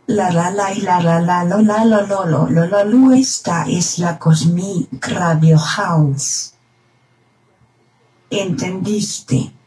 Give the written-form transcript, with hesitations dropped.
La y la lo esta es la Cosmic Radio House. ¿Entendiste?